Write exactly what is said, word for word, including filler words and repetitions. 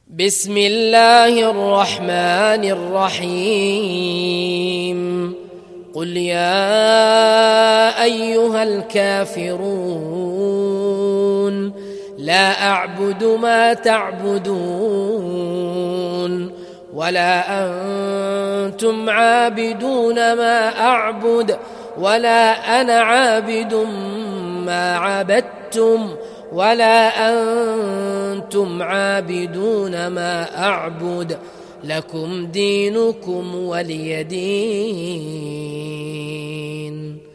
بسم الله الرحمن الرحيم قل يا أيها الكافرون لا أعبد ما تعبدون ولا أنتم عابدون ما أعبد ولا أنا عابد ما عبدتم ولا أنتم عابدون ما أعبد لكم دينكم ولي دين.